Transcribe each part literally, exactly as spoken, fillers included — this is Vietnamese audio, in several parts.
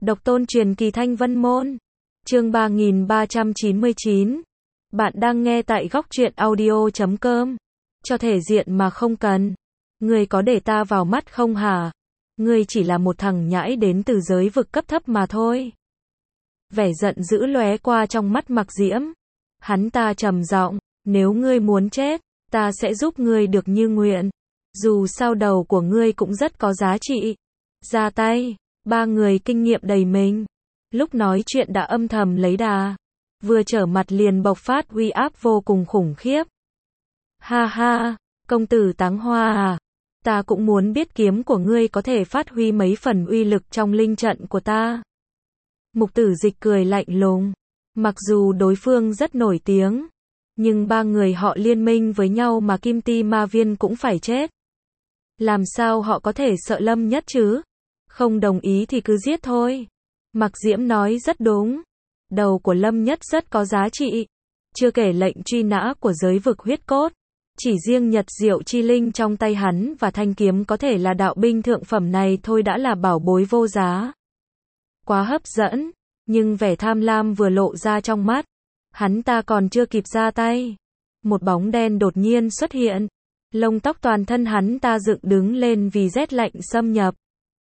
Độc tôn truyền kỳ Thanh Vân Môn. Chương ba nghìn ba trăm chín mươi chín. Bạn đang nghe tại góc truyện audio chấm com. Cho thể diện mà không cần. Ngươi có để ta vào mắt không hả? Ngươi chỉ là một thằng nhãi đến từ giới vực cấp thấp mà thôi. Vẻ giận dữ lóe qua trong mắt Mặc Diễm. Hắn ta trầm giọng, nếu ngươi muốn chết, ta sẽ giúp ngươi được như nguyện. Dù sao đầu của ngươi cũng rất có giá trị. Ra tay. Ba người kinh nghiệm đầy mình. Lúc nói chuyện đã âm thầm lấy đà. Vừa trở mặt liền bộc phát uy áp vô cùng khủng khiếp. Ha ha, công tử Táng Hoa à. Ta cũng muốn biết kiếm của ngươi có thể phát huy mấy phần uy lực trong linh trận của ta. Mục Tử Dịch cười lạnh lùng. Mặc dù đối phương rất nổi tiếng, nhưng ba người họ liên minh với nhau mà Kim Ti Ma Viên cũng phải chết. Làm sao họ có thể sợ Lâm Nhất chứ? Không đồng ý thì cứ giết thôi. Mặc Diễm nói rất đúng. Đầu của Lâm Nhất rất có giá trị. Chưa kể lệnh truy nã của giới vực huyết cốt. Chỉ riêng Nhật Diệu Chi Linh trong tay hắn và thanh kiếm có thể là đạo binh thượng phẩm này thôi đã là bảo bối vô giá. Quá hấp dẫn. Nhưng vẻ tham lam vừa lộ ra trong mắt. Hắn ta còn chưa kịp ra tay. Một bóng đen đột nhiên xuất hiện. Lông tóc toàn thân hắn ta dựng đứng lên vì rét lạnh xâm nhập.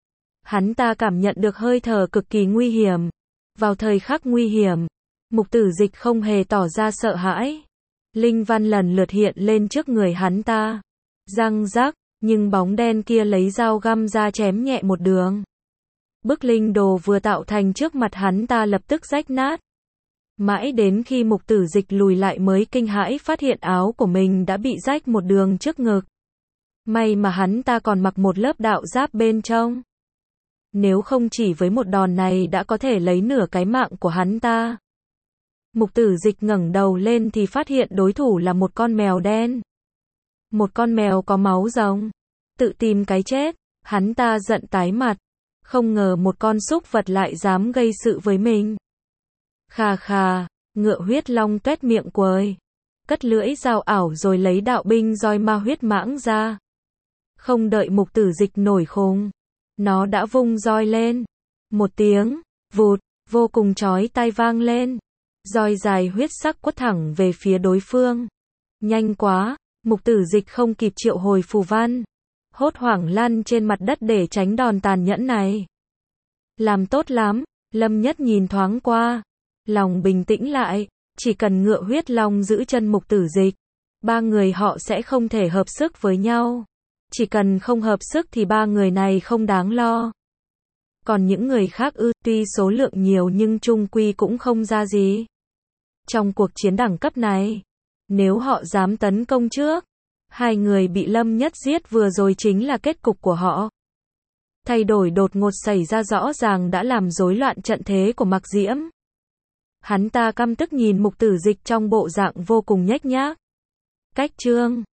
Hắn ta cảm nhận được hơi thở cực kỳ nguy hiểm. Vào thời khắc nguy hiểm, Mục Tử Dịch không hề tỏ ra sợ hãi. Linh văn lần lượt hiện lên trước người hắn ta. Răng rắc, nhưng bóng đen kia lấy dao găm ra chém nhẹ một đường. Bức linh đồ vừa tạo thành trước mặt hắn ta lập tức rách nát. Mãi đến khi Mục Tử Dịch lùi lại mới kinh hãi phát hiện áo của mình đã bị rách một đường trước ngực. May mà hắn ta còn mặc một lớp đạo giáp bên trong. Nếu không chỉ với một đòn này đã có thể lấy nửa cái mạng của hắn ta. Mục Tử Dịch ngẩng đầu lên thì phát hiện đối thủ là một con mèo đen. Một con mèo có máu rồng. Tự tìm cái chết, hắn ta giận tái mặt. Không ngờ một con súc vật lại dám gây sự với mình. Khà khà, ngựa huyết long tuét miệng quời. Cất lưỡi dao ảo rồi lấy đạo binh roi ma huyết mãng ra. Không đợi Mục Tử Dịch nổi khùng. Nó đã vung roi lên. Một tiếng, vụt, vô cùng chói tai vang lên. Roi dài huyết sắc quất thẳng về phía đối phương. Nhanh quá, Mục Tử Dịch không kịp triệu hồi phù văn. Hốt hoảng lăn trên mặt đất để tránh đòn tàn nhẫn này. Làm tốt lắm, Lâm Nhất nhìn thoáng qua. Lòng bình tĩnh lại, chỉ cần ngựa huyết long giữ chân Mục Tử Dịch. Ba người họ sẽ không thể hợp sức với nhau. Chỉ cần không hợp sức thì ba người này không đáng lo. Còn những người khác ư, tuy số lượng nhiều nhưng chung quy cũng không ra gì. Trong cuộc chiến đẳng cấp này, nếu họ dám tấn công trước, hai người bị Lâm Nhất giết vừa rồi chính là kết cục của họ. Thay đổi đột ngột xảy ra rõ ràng đã làm rối loạn trận thế của Mặc Diễm. Hắn ta căm tức nhìn Mục Tử Dịch trong bộ dạng vô cùng nhếch nhác. Cách chương